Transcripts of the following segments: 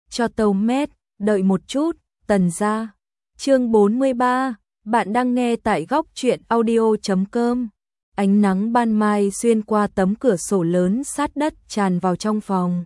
cho tàu mét, đợi một chút, Tần gia. Chương 43, bạn đang nghe tại góc truyện audio.com. Ánh nắng ban mai xuyên qua tấm cửa sổ lớn sát đất tràn vào trong phòng.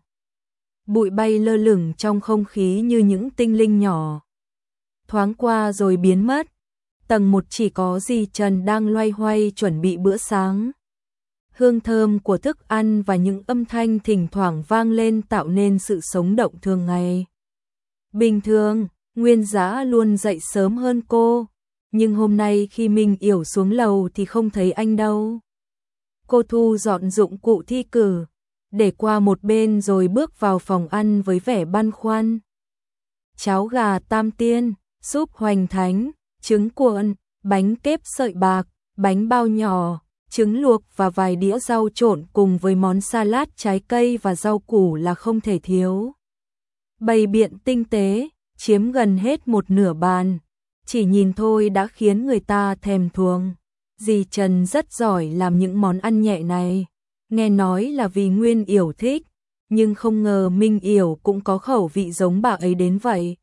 Bụi bay lơ lửng trong không khí như những tinh linh nhỏ. Thoáng qua rồi biến mất. Tầng 1 chỉ có dì Trần đang loay hoay chuẩn bị bữa sáng. Hương thơm của thức ăn và những âm thanh thỉnh thoảng vang lên tạo nên sự sống động thường ngày. Bình thường, Nguyên Dã luôn dậy sớm hơn cô, nhưng hôm nay khi Minh Yểu xuống lầu thì không thấy anh đâu. Cô thu dọn dụng cụ thi cử, để qua một bên rồi bước vào phòng ăn với vẻ băn khoăn. Cháo gà tam tiên, súp hoành thánh, trứng cuộn, bánh kếp sợi bạc, bánh bao nhỏ, trứng luộc và vài đĩa rau trộn cùng với món salad trái cây và rau củ là không thể thiếu. Bày biện tinh tế, chiếm gần hết một nửa bàn, chỉ nhìn thôi đã khiến người ta thèm thuồng. Dì Trần rất giỏi làm những món ăn nhẹ này, nghe nói là vì Nguyên Yểu thích, nhưng không ngờ Minh Yểu cũng có khẩu vị giống bà ấy đến vậy.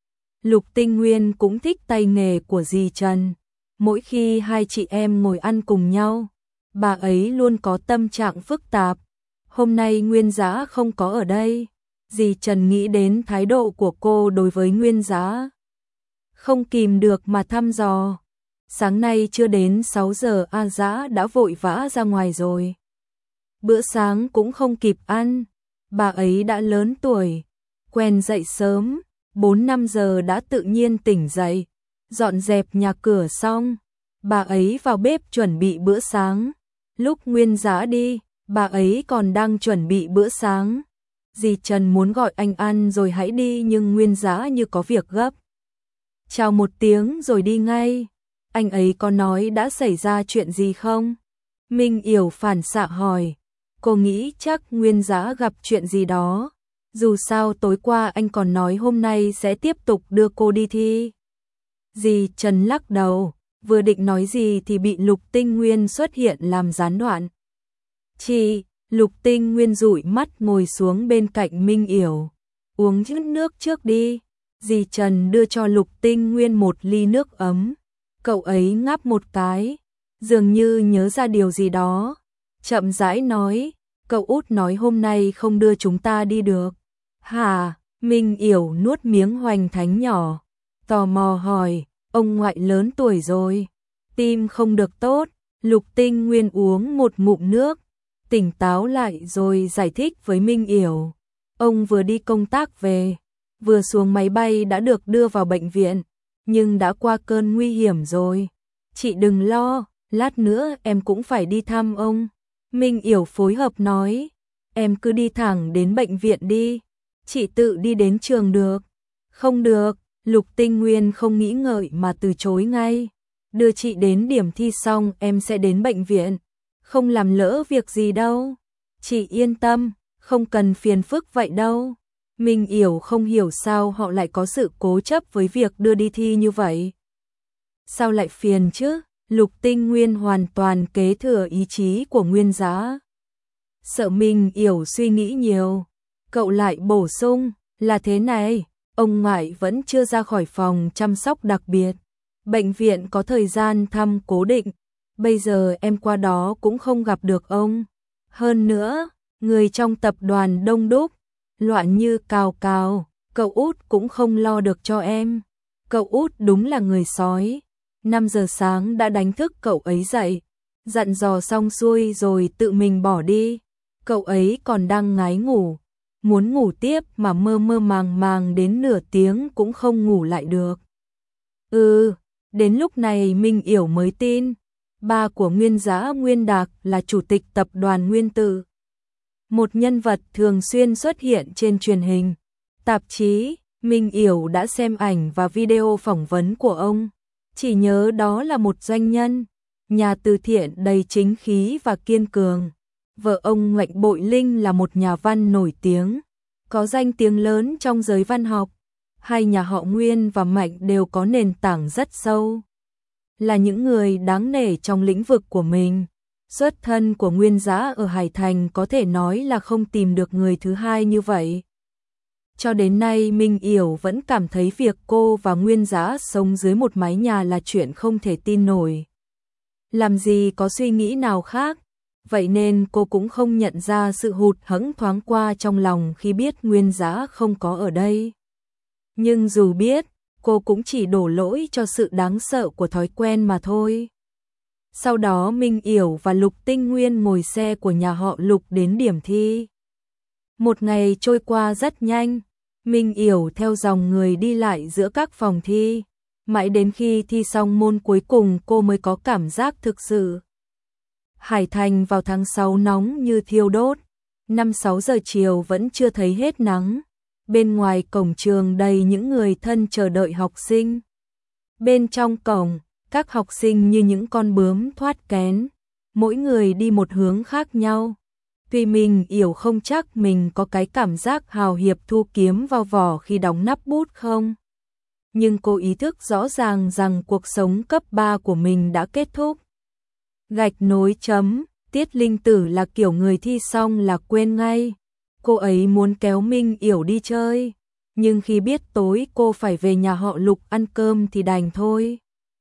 Lục Tinh Nguyên cũng thích tay nghề của dì Trần, mỗi khi hai chị em ngồi ăn cùng nhau, bà ấy luôn có tâm trạng phức tạp. Hôm nay Nguyên Dã không có ở đây, dì Trần nghĩ đến thái độ của cô đối với Nguyên Dã, không kìm được mà thăm dò. Sáng nay chưa đến 6 giờ A Dã đã vội vã ra ngoài rồi. Bữa sáng cũng không kịp ăn, bà ấy đã lớn tuổi, quen dậy sớm, 4-5 giờ đã tự nhiên tỉnh dậy, dọn dẹp nhà cửa xong, bà ấy vào bếp chuẩn bị bữa sáng. Lúc Nguyên Dã đi, bà ấy còn đang chuẩn bị bữa sáng. Dì Trần muốn gọi anh ăn rồi hãy đi nhưng Nguyên Dã như có việc gấp. Chào một tiếng rồi đi ngay. Anh ấy có nói đã xảy ra chuyện gì không? Minh Yểu phản xạ hỏi. Cô nghĩ chắc Nguyên Dã gặp chuyện gì đó. Dù sao tối qua anh còn nói hôm nay sẽ tiếp tục đưa cô đi thi. Dì Trần lắc đầu, vừa định nói gì thì bị Lục Tinh Nguyên xuất hiện làm gián đoạn. Chị, Lục Tinh Nguyên dụi mắt ngồi xuống bên cạnh Minh Yểu. Uống chút nước trước đi. Dì Trần đưa cho Lục Tinh Nguyên một ly nước ấm. Cậu ấy ngáp một cái, dường như nhớ ra điều gì đó. Chậm rãi nói, cậu út nói hôm nay không đưa chúng ta đi được. Hả? Minh Yểu nuốt miếng hoành thánh nhỏ, tò mò hỏi, ông ngoại lớn tuổi rồi, tim không được tốt. Lục Tinh Nguyên uống một ngụm nước, tỉnh táo lại rồi giải thích với Minh Yểu. Ông vừa đi công tác về, vừa xuống máy bay đã được đưa vào bệnh viện, nhưng đã qua cơn nguy hiểm rồi. Chị đừng lo, lát nữa em cũng phải đi thăm ông. Minh Yểu phối hợp nói, em cứ đi thẳng đến bệnh viện đi, chị tự đi đến trường được. Không được, Lục Tinh Nguyên không nghĩ ngợi mà từ chối ngay. Đưa chị đến điểm thi xong em sẽ đến bệnh viện, không làm lỡ việc gì đâu. Chị yên tâm, không cần phiền phức vậy đâu. Minh Yểu không hiểu sao họ lại có sự cố chấp với việc đưa đi thi như vậy. Sao lại phiền chứ? Lục Tinh Nguyên hoàn toàn kế thừa ý chí của Nguyên Dã. Sợ Minh Yểu suy nghĩ nhiều, cậu lại bổ sung, là thế này, ông ngoại vẫn chưa ra khỏi phòng chăm sóc đặc biệt. Bệnh viện có thời gian thăm cố định, bây giờ em qua đó cũng không gặp được ông. Hơn nữa, người trong tập đoàn đông đúc, loạn như cào cào, cậu út cũng không lo được cho em. Cậu út đúng là người sói. 5 giờ sáng đã đánh thức cậu ấy dậy, dặn dò xong xuôi rồi tự mình bỏ đi. Cậu ấy còn đang ngái ngủ, muốn ngủ tiếp mà mơ mơ màng màng đến nửa tiếng cũng không ngủ lại được. Đến lúc này Minh Yểu mới tin, ba của Nguyên Dã Nguyên Đạc là chủ tịch tập đoàn Nguyên Tử. Một nhân vật thường xuyên xuất hiện trên truyền hình, tạp chí. Minh Yểu đã xem ảnh và video phỏng vấn của ông, chỉ nhớ đó là một doanh nhân, nhà từ thiện đầy chính khí và kiên cường. Vợ ông Ngạnh Bội Linh là một nhà văn nổi tiếng, có danh tiếng lớn trong giới văn học. Hai nhà họ Nguyên và Mạnh đều có nền tảng rất sâu, là những người đáng nể trong lĩnh vực của mình. Xuất thân của Nguyên Dã ở Hải Thành có thể nói là không tìm được người thứ hai như vậy. Cho đến nay Minh Yểu vẫn cảm thấy việc cô và Nguyên Dã sống dưới một mái nhà là chuyện không thể tin nổi. Làm gì có suy nghĩ nào khác, vậy nên cô cũng không nhận ra sự hụt hẫng thoáng qua trong lòng khi biết Nguyên Dã không có ở đây. Nhưng dù biết, cô cũng chỉ đổ lỗi cho sự đáng sợ của thói quen mà thôi. Sau đó Minh Yểu và Lục Tinh Nguyên ngồi xe của nhà họ Lục đến điểm thi. Một ngày trôi qua rất nhanh, Minh Yểu theo dòng người đi lại giữa các phòng thi, mãi đến khi thi xong môn cuối cùng cô mới có cảm giác thực sự. Hải Thành vào tháng 6 nóng như thiêu đốt, 5-6 giờ chiều vẫn chưa thấy hết nắng. Bên ngoài cổng trường đầy những người thân chờ đợi học sinh. Bên trong cổng, các học sinh như những con bướm thoát kén, mỗi người đi một hướng khác nhau. Tuy Minh Yểu không chắc mình có cái cảm giác hào hiệp thu kiếm vào vỏ khi đóng nắp bút không. Nhưng cô ý thức rõ ràng rằng cuộc sống cấp 3 của mình đã kết thúc. Gạch nối chấm, Tiết Linh Tử là kiểu người thi xong là quên ngay. Cô ấy muốn kéo Minh Yểu đi chơi, nhưng khi biết tối cô phải về nhà họ Lục ăn cơm thì đành thôi.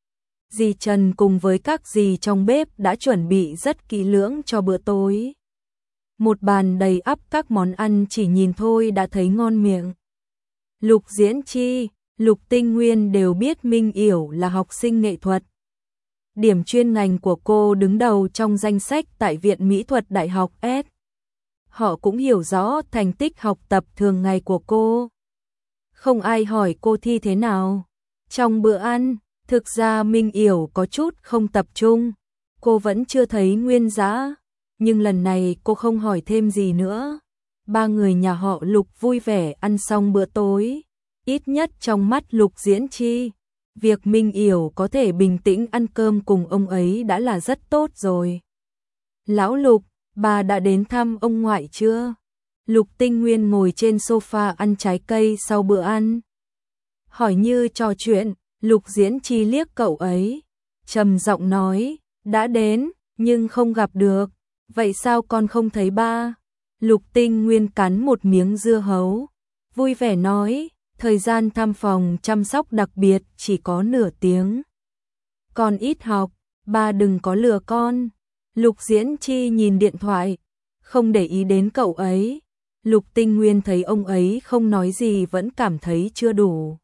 Dì Trần cùng với các dì trong bếp đã chuẩn bị rất kỹ lưỡng cho bữa tối. Một bàn đầy ắp các món ăn chỉ nhìn thôi đã thấy ngon miệng. Lục Diễn Chi, Lục Tinh Nguyên đều biết Minh Yểu là học sinh nghệ thuật. Điểm chuyên ngành của cô đứng đầu trong danh sách tại Viện Mỹ thuật Đại học S. Họ cũng hiểu rõ thành tích học tập thường ngày của cô. Không ai hỏi cô thi thế nào. Trong bữa ăn, thực ra Minh Yểu có chút không tập trung. Cô vẫn chưa thấy Nguyên Dã, nhưng lần này cô không hỏi thêm gì nữa. Ba người nhà họ Lục vui vẻ ăn xong bữa tối. Ít nhất trong mắt Lục Diễn Chi, việc Minh Yểu có thể bình tĩnh ăn cơm cùng ông ấy đã là rất tốt rồi. Lão Lục, bà đã đến thăm ông ngoại chưa? Lục Tinh Nguyên ngồi trên sofa ăn trái cây sau bữa ăn. Hỏi như trò chuyện, Lục Diễn Chi liếc cậu ấy, trầm giọng nói, đã đến, nhưng không gặp được. Vậy sao con không thấy ba? Lục Tinh Nguyên cắn một miếng dưa hấu, vui vẻ nói, thời gian thăm phòng chăm sóc đặc biệt chỉ có nửa tiếng. Con ít học, ba đừng có lừa con. Lục Diễn Chi nhìn điện thoại, không để ý đến cậu ấy. Lục Tinh Nguyên thấy ông ấy không nói gì vẫn cảm thấy chưa đủ.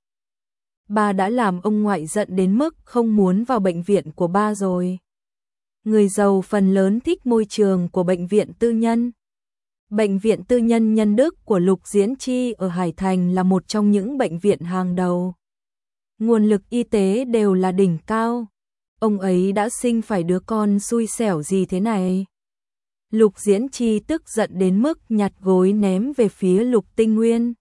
Ba đã làm ông ngoại giận đến mức không muốn vào bệnh viện của ba rồi. Người giàu phần lớn thích môi trường của bệnh viện tư nhân. Bệnh viện tư nhân Nhân Đức của Lục Diễn Chi ở Hải Thành là một trong những bệnh viện hàng đầu. Nguồn lực y tế đều là đỉnh cao. Ông ấy đã sinh phải đứa con xui xẻo gì thế này? Lục Diễn Chi tức giận đến mức nhặt gối ném về phía Lục Tinh Nguyên.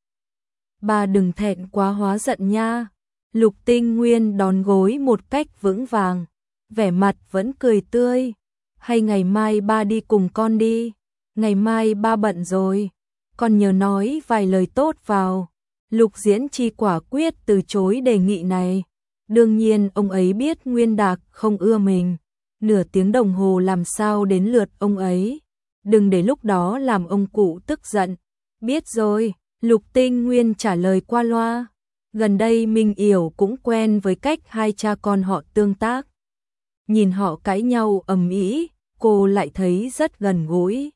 Bà đừng thẹn quá hóa giận nha. Lục Tinh Nguyên đón gối một cách vững vàng, vẻ mặt vẫn cười tươi. Hay ngày mai ba đi cùng con đi. Ngày mai ba bận rồi, con nhớ nói vài lời tốt vào. Lục Diễn Chi quả quyết từ chối đề nghị này. Đương nhiên ông ấy biết Nguyên Đạc không ưa mình. Nửa tiếng đồng hồ làm sao đến lượt ông ấy. Đừng để lúc đó làm ông cụ tức giận. Biết rồi, Lục Tinh Nguyên trả lời qua loa. Gần đây Minh Yểu cũng quen với cách hai cha con họ tương tác. Nhìn họ cãi nhau ầm ĩ, cô lại thấy rất gần gũi.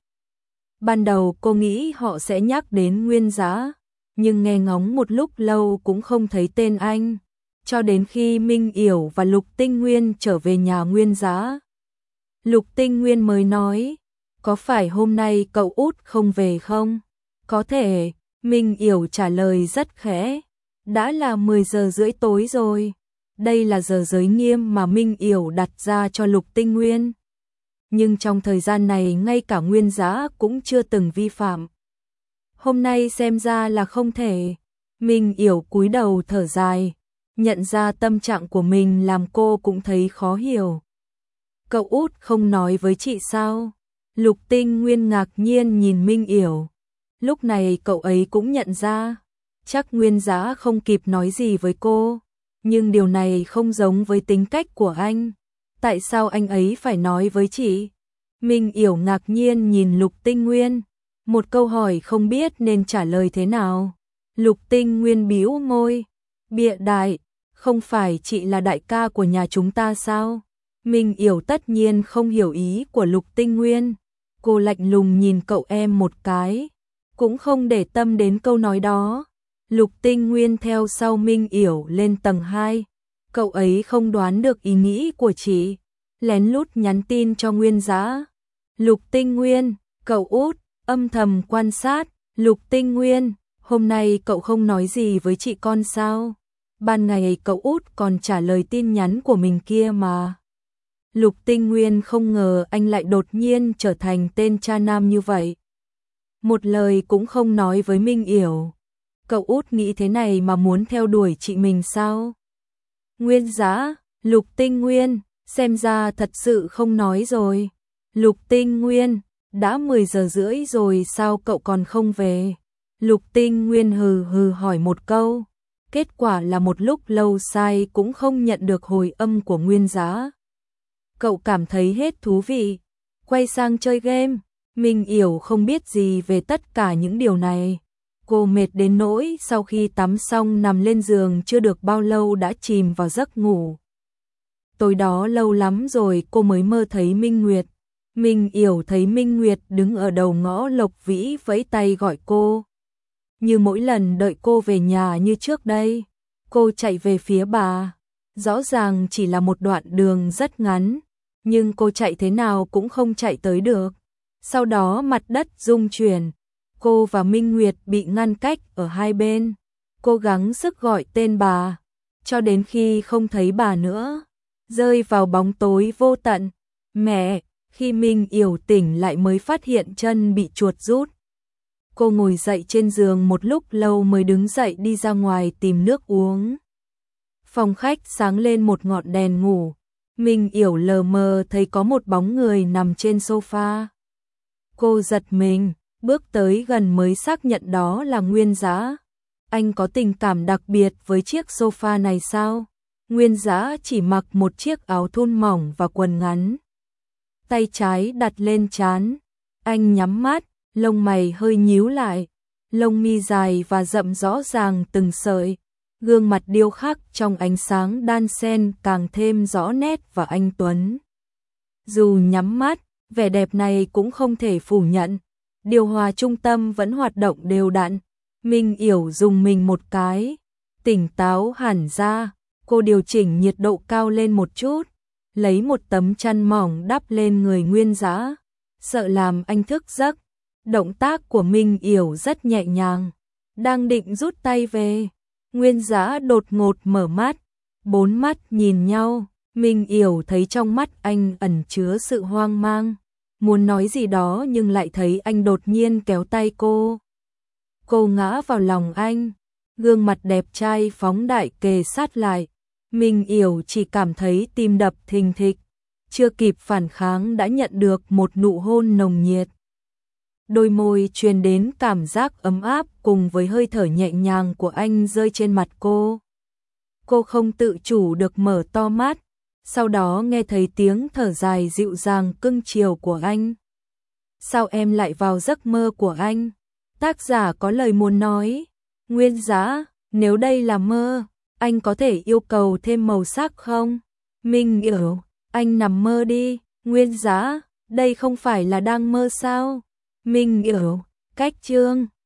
Ban đầu cô nghĩ họ sẽ nhắc đến Nguyên Dã, nhưng nghe ngóng một lúc lâu cũng không thấy tên anh. Cho đến khi Minh Yểu và Lục Tinh Nguyên trở về nhà Nguyên Dã, Lục Tinh Nguyên mới nói, có phải hôm nay cậu út không về không? Có thể, Minh Yểu trả lời rất khẽ, đã là 10 giờ rưỡi tối rồi. Đây là giờ giới nghiêm mà Minh Yểu đặt ra cho Lục Tinh Nguyên. Nhưng trong thời gian này ngay cả Nguyên Dã cũng chưa từng vi phạm. Hôm nay xem ra là không thể. Minh Yểu cúi đầu thở dài, nhận ra tâm trạng của mình làm cô cũng thấy khó hiểu. Cậu út không nói với chị sao? Lục Tinh Nguyên ngạc nhiên nhìn Minh Yểu. Lúc này cậu ấy cũng nhận ra, chắc Nguyên Dã không kịp nói gì với cô. Nhưng điều này không giống với tính cách của anh. Tại sao anh ấy phải nói với chị? Minh Yểu ngạc nhiên nhìn Lục Tinh Nguyên. Một câu hỏi không biết nên trả lời thế nào. Lục Tinh Nguyên bĩu môi, bịa đại, không phải chị là đại ca của nhà chúng ta sao? Minh Yểu tất nhiên không hiểu ý của Lục Tinh Nguyên. Cô lạnh lùng nhìn cậu em một cái, cũng không để tâm đến câu nói đó. Lục Tinh Nguyên theo sau Minh Yểu lên tầng 2. Cậu ấy không đoán được ý nghĩ của chị, lén lút nhắn tin cho Nguyên Dã. Lục Tinh Nguyên, cậu út, âm thầm quan sát. Lục Tinh Nguyên, hôm nay cậu không nói gì với chị con sao? Ban ngày cậu út còn trả lời tin nhắn của mình kia mà. Lục Tinh Nguyên không ngờ anh lại đột nhiên trở thành tên cha nam như vậy. Một lời cũng không nói với Minh Yểu. Cậu út nghĩ thế này mà muốn theo đuổi chị mình sao? Nguyên Dã, Lục Tinh Nguyên, xem ra thật sự không nói rồi. Lục Tinh Nguyên, đã 10 giờ rưỡi rồi sao cậu còn không về? Lục Tinh Nguyên hừ hừ hỏi một câu. Kết quả là một lúc lâu sai cũng không nhận được hồi âm của Nguyên Dã. Cậu cảm thấy hết thú vị, quay sang chơi game. Minh Yểu không biết gì về tất cả những điều này. Cô mệt đến nỗi sau khi tắm xong nằm lên giường chưa được bao lâu đã chìm vào giấc ngủ. Tối đó lâu lắm rồi cô mới mơ thấy Minh Nguyệt. Minh Yểu thấy Minh Nguyệt đứng ở đầu ngõ Lộc Vĩ vẫy tay gọi cô. Như mỗi lần đợi cô về nhà như trước đây, cô chạy về phía bà. Rõ ràng chỉ là một đoạn đường rất ngắn, nhưng cô chạy thế nào cũng không chạy tới được. Sau đó mặt đất rung chuyển, cô và Minh Nguyệt bị ngăn cách ở hai bên. Cố gắng sức gọi tên bà, cho đến khi không thấy bà nữa, rơi vào bóng tối vô tận. Mẹ, khi Minh Yểu tỉnh lại mới phát hiện chân bị chuột rút. Cô ngồi dậy trên giường một lúc lâu mới đứng dậy đi ra ngoài tìm nước uống. Phòng khách sáng lên một ngọn đèn ngủ. Minh Yểu lờ mờ thấy có một bóng người nằm trên sofa. Cô giật mình, bước tới gần mới xác nhận đó là Nguyên Dã. Anh có tình cảm đặc biệt với chiếc sofa này sao? Nguyên Dã chỉ mặc một chiếc áo thun mỏng và quần ngắn. Tay trái đặt lên trán. Anh nhắm mắt, lông mày hơi nhíu lại. Lông mi dài và rậm rõ ràng từng sợi. Gương mặt điêu khắc trong ánh sáng đan xen càng thêm rõ nét và anh tuấn. Dù nhắm mắt, vẻ đẹp này cũng không thể phủ nhận. Điều hòa trung tâm vẫn hoạt động đều đặn. Minh Yểu dùng mình một cái, tỉnh táo hẳn ra. Cô điều chỉnh nhiệt độ cao lên một chút, lấy một tấm chăn mỏng đắp lên người Nguyên Dã, sợ làm anh thức giấc. Động tác của Minh Yểu rất nhẹ nhàng. Đang định rút tay về, Nguyên Dã đột ngột mở mắt. Bốn mắt nhìn nhau, Minh Yểu thấy trong mắt anh ẩn chứa sự hoang mang. Muốn nói gì đó nhưng lại thấy anh đột nhiên kéo tay cô. Cô ngã vào lòng anh, gương mặt đẹp trai phóng đại kề sát lại. Minh Yểu chỉ cảm thấy tim đập thình thịch, chưa kịp phản kháng đã nhận được một nụ hôn nồng nhiệt. Đôi môi truyền đến cảm giác ấm áp cùng với hơi thở nhẹ nhàng của anh rơi trên mặt cô. Cô không tự chủ được mở to mắt, sau đó nghe thấy tiếng thở dài dịu dàng cưng chiều của anh. Sao em lại vào giấc mơ của anh? Tác giả có lời muốn nói. Nguyên Dã, nếu đây là mơ, anh có thể yêu cầu thêm màu sắc không? Minh Yểu, anh nằm mơ đi. Nguyên Dã, đây không phải là đang mơ sao? Minh Yểu, cách chương.